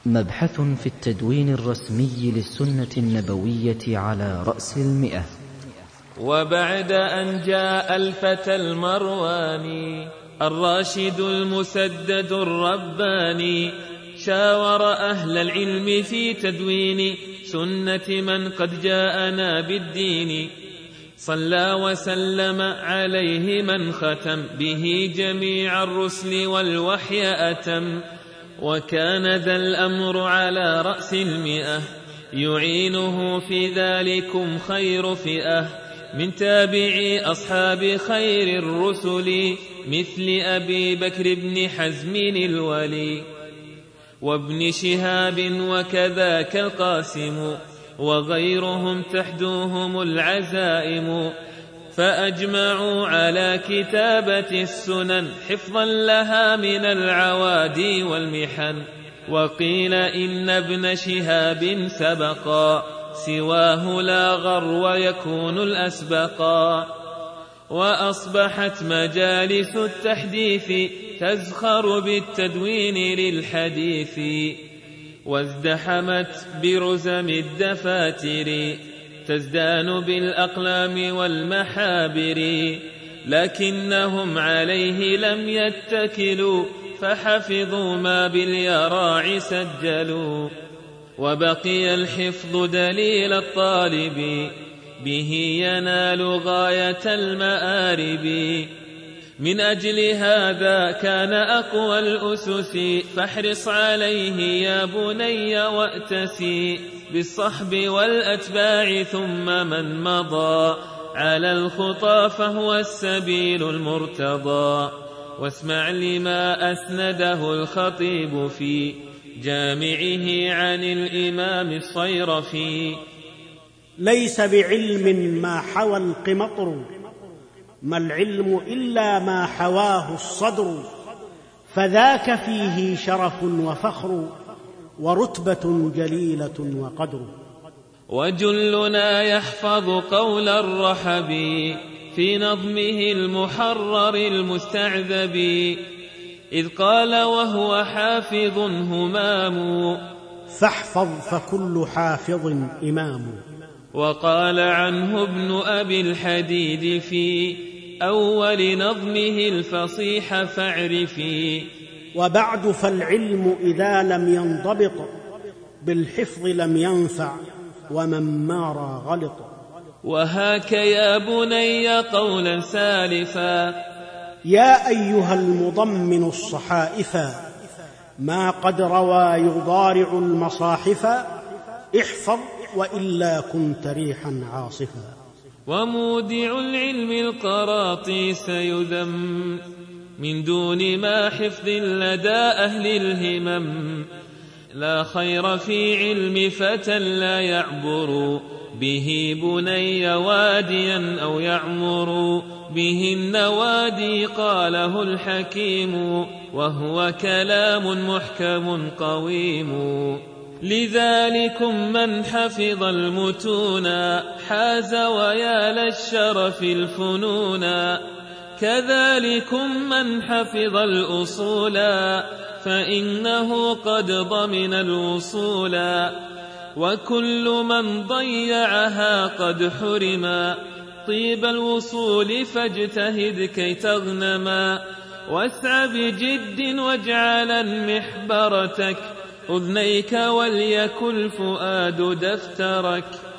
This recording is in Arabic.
مبحث في التدوين الرسمي للسنة النبوية على رأس 100. وبعد أن جاء الفتى المرواني الراشد المسدد الرباني شاور أهل العلم في تدوين سنة من قد جاءنا بالدين، صلى وسلم عليه من ختم به جميع الرسل والوحي أتم، وكان ذا الأمر على رأس 100 يعينه في ذلكم خير فئة من تابعي أصحاب خير الرسل مثل أبي بكر بن حزم الولي وابن شهاب وكذاك القاسم وغيرهم تحدوهم العزائم، فأجمعوا على كتابة السنن حفظا لها من العوادي والمحن. وقيل إن ابن شهاب سبقا سواه لا غر ويكون الأسبقا، وأصبحت مجالس التحديث تزخر بالتدوين للحديث، وازدحمت برزم الدفاتر تزدان بالأقلام والمحابر، لكنهم عليه لم يتكلوا فحفظوا ما باليراع سجلوا، وبقي الحفظ دليل الطالب به ينال غاية المآرب. من أجل هذا كان أقوى الأسس فاحرص عليه يا بني وأتسي بالصحب والأتباع ثم من مضى على الخطى فهو السبيل المرتضى. واسمع لما أسنده الخطيب في جامعه عن الإمام الصيرفي: ليس بعلم ما حوى القمطر، ما العلم إلا ما حواه الصدر، فذاك فيه شرف وفخر ورتبة جليلة وقدر. وجلنا يحفظ قول الرحب في نظمه المحرر المستعذب، إذ قال وهو حافظ همام فاحفظ فكل حافظ إمام. وقال عنه ابن أبي الحديد في أول نظمه الفصيح فاعرفي: وبعد فالعلم إذا لم ينضبط بالحفظ لم ينفع ومن مار غلط. وهاك يا بني قولا سالفا: يا أيها المضمن الصحائفا، ما قد روى يضارع المصاحف، احفظ وإلا كنت ريحا عاصفا. ومودع العلم القراطيس يذم من دون ما حفظ لدى أهل الهمم، لا خير في علم فتى لا يعبر به بني واديا أو يعمر به النوادي، قاله الحكيم وهو كلام محكم قويم. لذلكم من حفظ المتون حاز ويا للشرف الفنون، كذلكم من حفظ الأصول فإنه قد ضمن الوصول، وكل من ضيعها قد حرم طيب الوصول، فاجتهد كي تغنما. واسع بجد واجعلا محبرتك أذنيك وليكن الفؤاد دفترك،